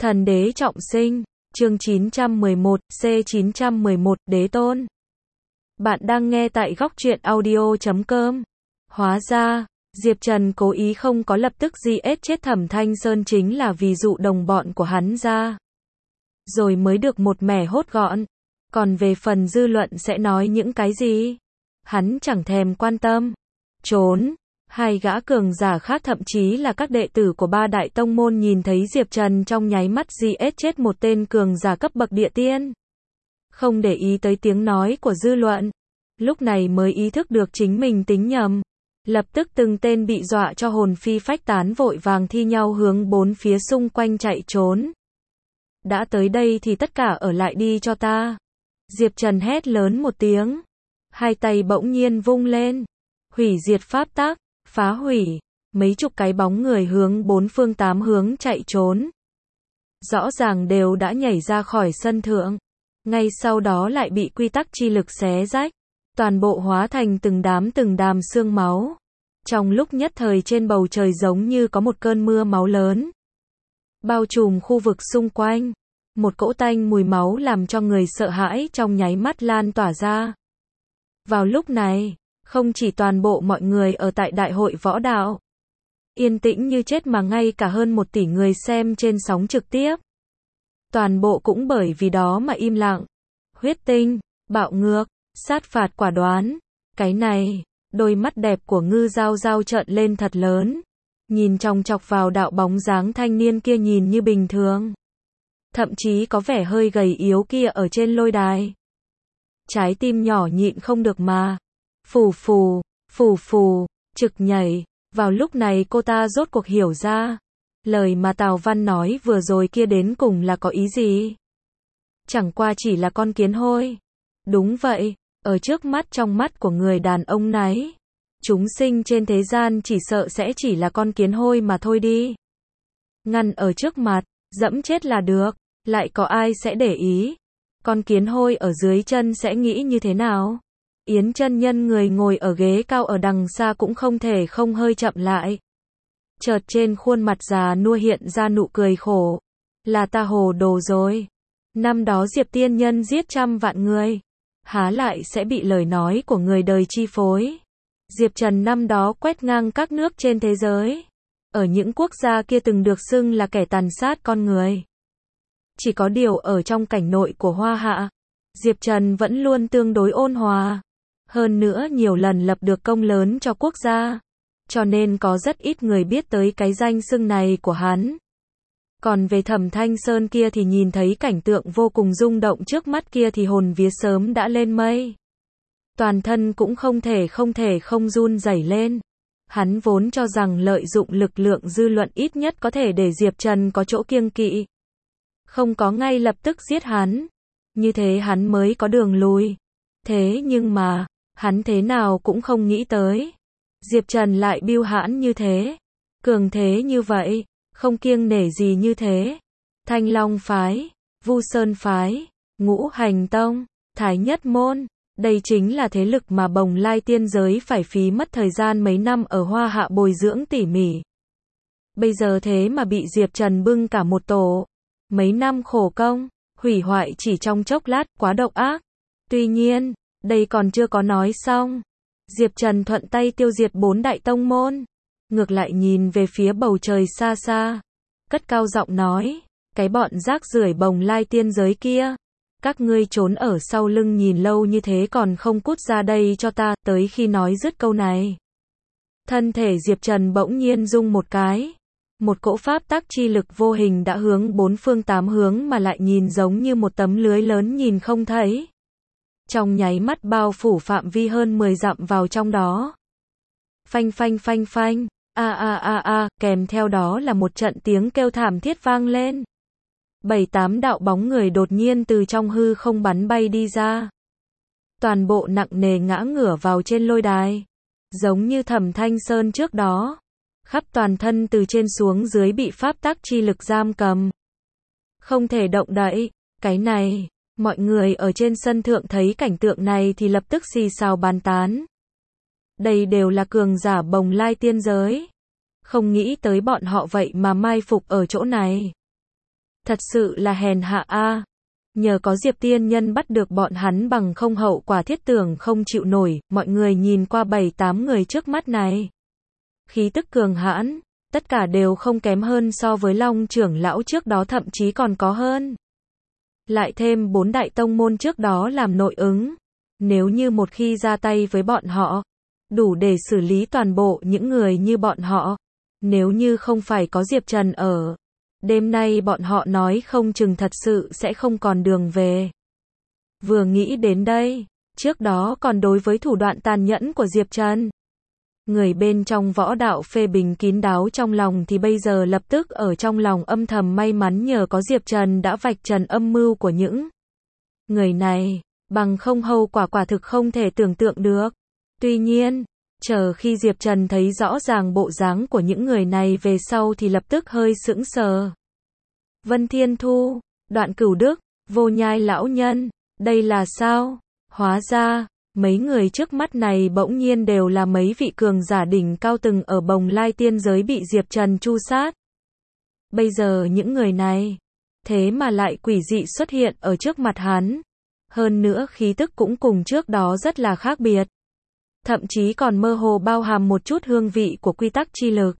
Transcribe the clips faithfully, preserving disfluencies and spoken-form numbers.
Thần đế trọng sinh, chương chín trăm mười một, C chín trăm mười một, Đế tôn. Bạn đang nghe tại góc truyện audio chấm com. Hóa ra, Diệp Trần cố ý không có lập tức giết chết Thẩm Thanh Sơn chính là vì dụ đồng bọn của hắn ra. Rồi mới được một mẻ hốt gọn. Còn về phần dư luận sẽ nói những cái gì? Hắn chẳng thèm quan tâm. Trốn. Hai gã cường giả khác thậm chí là các đệ tử của ba đại tông môn nhìn thấy Diệp Trần trong nháy mắt giết chết một tên cường giả cấp bậc địa tiên. Không để ý tới tiếng nói của dư luận. Lúc này mới ý thức được chính mình tính nhầm. Lập tức từng tên bị dọa cho hồn phi phách tán vội vàng thi nhau hướng bốn phía xung quanh chạy trốn. Đã tới đây thì tất cả ở lại đi cho ta. Diệp Trần hét lớn một tiếng. Hai tay bỗng nhiên vung lên. Hủy diệt pháp tắc. Phá hủy, mấy chục cái bóng người hướng bốn phương tám hướng chạy trốn. Rõ ràng đều đã nhảy ra khỏi sân thượng. Ngay sau đó lại bị quy tắc chi lực xé rách. Toàn bộ hóa thành từng đám từng đám xương máu. Trong lúc nhất thời trên bầu trời giống như có một cơn mưa máu lớn. Bao trùm khu vực xung quanh. Một cỗ tanh mùi máu làm cho người sợ hãi trong nháy mắt lan tỏa ra. Vào lúc này, không chỉ toàn bộ mọi người ở tại đại hội võ đạo yên tĩnh như chết mà ngay cả hơn một tỷ người xem trên sóng trực tiếp. Toàn bộ cũng bởi vì đó mà im lặng. Huyết tinh, bạo ngược, sát phạt quả đoán. Cái này, đôi mắt đẹp của Ngư Giao Giao trợn lên thật lớn. Nhìn chòng chọc vào đạo bóng dáng thanh niên kia nhìn như bình thường. Thậm chí có vẻ hơi gầy yếu kia ở trên lôi đài. Trái tim nhỏ nhịn không được mà. Phù phù, phù phù, trực nhảy. Vào lúc này cô ta rốt cuộc hiểu ra. Lời mà Tào Văn nói vừa rồi kia đến cùng là có ý gì? Chẳng qua chỉ là con kiến hôi. Đúng vậy, ở trước mắt trong mắt của người đàn ông này. Chúng sinh trên thế gian chỉ sợ sẽ chỉ là con kiến hôi mà thôi đi. Ngăn ở trước mặt, dẫm chết là được. Lại có ai sẽ để ý? Con kiến hôi ở dưới chân sẽ nghĩ như thế nào? Yến chân nhân người ngồi ở ghế cao ở đằng xa cũng không thể không hơi chậm lại. Chợt trên khuôn mặt già nua hiện ra nụ cười khổ. Là ta hồ đồ rồi. Năm đó Diệp tiên nhân giết trăm vạn người. Há lại sẽ bị lời nói của người đời chi phối. Diệp Trần năm đó quét ngang các nước trên thế giới. Ở những quốc gia kia từng được xưng là kẻ tàn sát con người. Chỉ có điều ở trong cảnh nội của Hoa Hạ, Diệp Trần vẫn luôn tương đối ôn hòa. Hơn nữa nhiều lần lập được công lớn cho quốc gia. Cho nên có rất ít người biết tới cái danh xưng này của hắn. Còn về Thẩm Thanh Sơn kia thì nhìn thấy cảnh tượng vô cùng rung động trước mắt kia thì hồn vía sớm đã lên mây. Toàn thân cũng không thể không thể không run rẩy lên. Hắn vốn cho rằng lợi dụng lực lượng dư luận ít nhất có thể để Diệp Trần có chỗ kiêng kỵ. Không có ngay lập tức giết hắn. Như thế hắn mới có đường lui. Thế nhưng mà, hắn thế nào cũng không nghĩ tới. Diệp Trần lại bưu hãn như thế. Cường thế như vậy. Không kiêng nể gì như thế. Thanh Long Phái, Vu Sơn Phái, Ngũ Hành Tông, Thái Nhất Môn. Đây chính là thế lực mà Bồng Lai tiên giới phải phí mất thời gian mấy năm ở Hoa Hạ bồi dưỡng tỉ mỉ. Bây giờ thế mà bị Diệp Trần bưng cả một tổ. Mấy năm khổ công, hủy hoại chỉ trong chốc lát, quá độc ác. Tuy nhiên, đây còn chưa có nói xong. Diệp Trần thuận tay tiêu diệt bốn đại tông môn. Ngược lại nhìn về phía bầu trời xa xa. Cất cao giọng nói. Cái bọn rác rưởi Bồng Lai tiên giới kia. Các ngươi trốn ở sau lưng nhìn lâu như thế còn không cút ra đây cho ta. Tới khi nói dứt câu này. Thân thể Diệp Trần bỗng nhiên rung một cái. Một cỗ pháp tắc chi lực vô hình đã hướng bốn phương tám hướng mà lại nhìn giống như một tấm lưới lớn nhìn không thấy. Trong nháy mắt bao phủ phạm vi hơn mười dặm vào trong đó. Phanh phanh phanh phanh, a a a a, kèm theo đó là một trận tiếng kêu thảm thiết vang lên. Bảy tám đạo bóng người đột nhiên từ trong hư không bắn bay đi ra. Toàn bộ nặng nề ngã ngửa vào trên lôi đài. Giống như Thẩm Thanh Sơn trước đó. Khắp toàn thân từ trên xuống dưới bị pháp tắc chi lực giam cầm. Không thể động đậy. Cái này, mọi người ở trên sân thượng thấy cảnh tượng này thì lập tức xì xào bàn tán. Đây đều là cường giả Bồng Lai tiên giới. Không nghĩ tới bọn họ vậy mà mai phục ở chỗ này. Thật sự là hèn hạ a. Nhờ có Diệp tiên nhân bắt được bọn hắn, bằng không hậu quả thiết tưởng không chịu nổi. Mọi người nhìn qua bảy tám người trước mắt này. Khí tức cường hãn, tất cả đều không kém hơn so với Long trưởng lão trước đó, thậm chí còn có hơn. Lại thêm bốn đại tông môn trước đó làm nội ứng. Nếu như một khi ra tay với bọn họ, đủ để xử lý toàn bộ những người như bọn họ. Nếu như không phải có Diệp Trần ở, đêm nay bọn họ nói không chừng thật sự sẽ không còn đường về. Vừa nghĩ đến đây, trước đó còn đối với thủ đoạn tàn nhẫn của Diệp Trần, người bên trong võ đạo phê bình kín đáo trong lòng, thì bây giờ lập tức ở trong lòng âm thầm may mắn nhờ có Diệp Trần đã vạch trần âm mưu của những người này, bằng không hậu quả quả thực không thể tưởng tượng được. Tuy nhiên, chờ khi Diệp Trần thấy rõ ràng bộ dáng của những người này về sau thì lập tức hơi sững sờ. Vân Thiên Thu, Đoạn Cửu Đức, Vô Nhai lão nhân, đây là sao? Hóa ra, mấy người trước mắt này bỗng nhiên đều là mấy vị cường giả đỉnh cao từng ở Bồng Lai tiên giới bị Diệp Trần tru sát. Bây giờ những người này, thế mà lại quỷ dị xuất hiện ở trước mặt hắn. Hơn nữa khí tức cũng cùng trước đó rất là khác biệt. Thậm chí còn mơ hồ bao hàm một chút hương vị của quy tắc chi lực.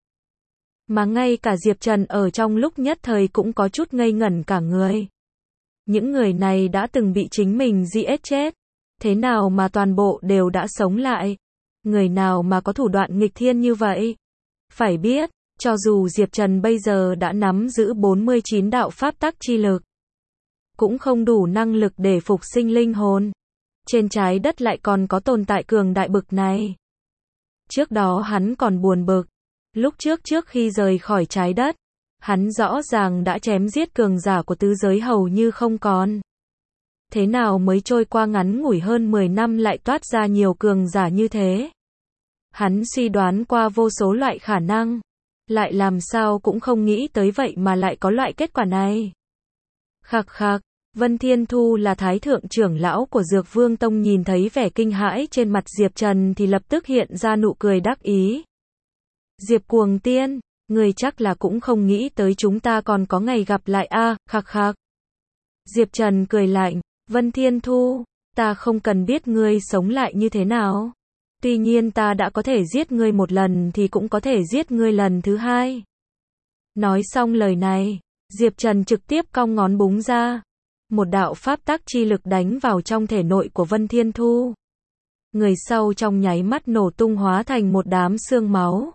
Mà ngay cả Diệp Trần ở trong lúc nhất thời cũng có chút ngây ngẩn cả người. Những người này đã từng bị chính mình giết chết. Thế nào mà toàn bộ đều đã sống lại? Người nào mà có thủ đoạn nghịch thiên như vậy? Phải biết, cho dù Diệp Trần bây giờ đã nắm giữ bốn mươi chín đạo pháp tắc chi lực, cũng không đủ năng lực để phục sinh linh hồn. Trên trái đất lại còn có tồn tại cường đại bực này. Trước đó hắn còn buồn bực. Lúc trước trước khi rời khỏi trái đất, hắn rõ ràng đã chém giết cường giả của tứ giới hầu như không còn. Thế nào mới trôi qua ngắn ngủi hơn mười năm lại toát ra nhiều cường giả như thế? Hắn suy đoán qua vô số loại khả năng, lại làm sao cũng không nghĩ tới vậy mà lại có loại kết quả này. Khặc khặc, Vân Thiên Thu là thái thượng trưởng lão của Dược Vương Tông, nhìn thấy vẻ kinh hãi trên mặt Diệp Trần thì lập tức hiện ra nụ cười đắc ý. Diệp Cuồng Tiên, người chắc là cũng không nghĩ tới chúng ta còn có ngày gặp lại a, à, khặc khặc. Diệp Trần cười lạnh, Vân Thiên Thu, ta không cần biết ngươi sống lại như thế nào. Tuy nhiên ta đã có thể giết ngươi một lần thì cũng có thể giết ngươi lần thứ hai. Nói xong lời này, Diệp Trần trực tiếp cong ngón búng ra. Một đạo pháp tắc chi lực đánh vào trong thể nội của Vân Thiên Thu. Người sau trong nháy mắt nổ tung hóa thành một đám xương máu.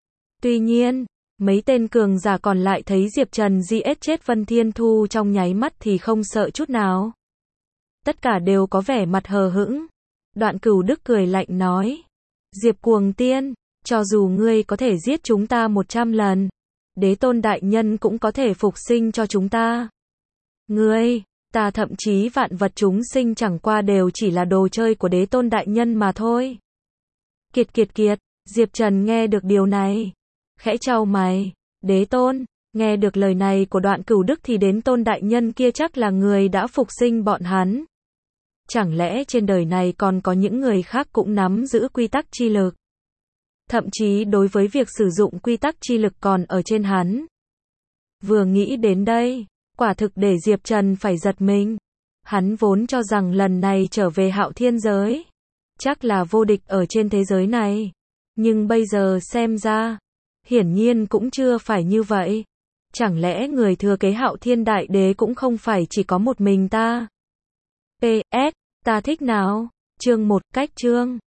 Tuy nhiên, mấy tên cường giả còn lại thấy Diệp Trần giết chết Vân Thiên Thu trong nháy mắt thì không sợ chút nào. Tất cả đều có vẻ mặt hờ hững. Đoạn Cửu Đức cười lạnh nói, Diệp Cuồng Tiên, cho dù ngươi có thể giết chúng ta một trăm lần, Đế Tôn Đại Nhân cũng có thể phục sinh cho chúng ta. Ngươi, ta thậm chí vạn vật chúng sinh chẳng qua đều chỉ là đồ chơi của Đế Tôn Đại Nhân mà thôi. Kiệt kiệt kiệt, Diệp Trần nghe được điều này, khẽ chau mày, Đế Tôn, nghe được lời này của Đoạn Cửu Đức thì Đế Tôn Đại Nhân kia chắc là người đã phục sinh bọn hắn. Chẳng lẽ trên đời này còn có những người khác cũng nắm giữ quy tắc chi lực? Thậm chí đối với việc sử dụng quy tắc chi lực còn ở trên hắn. Vừa nghĩ đến đây, quả thực để Diệp Trần phải giật mình. Hắn vốn cho rằng lần này trở về Hạo Thiên giới, chắc là vô địch ở trên thế giới này. Nhưng bây giờ xem ra, hiển nhiên cũng chưa phải như vậy. Chẳng lẽ người thừa kế Hạo Thiên Đại Đế cũng không phải chỉ có một mình ta? pê ét, ta thích nào? Chương một, cách chương.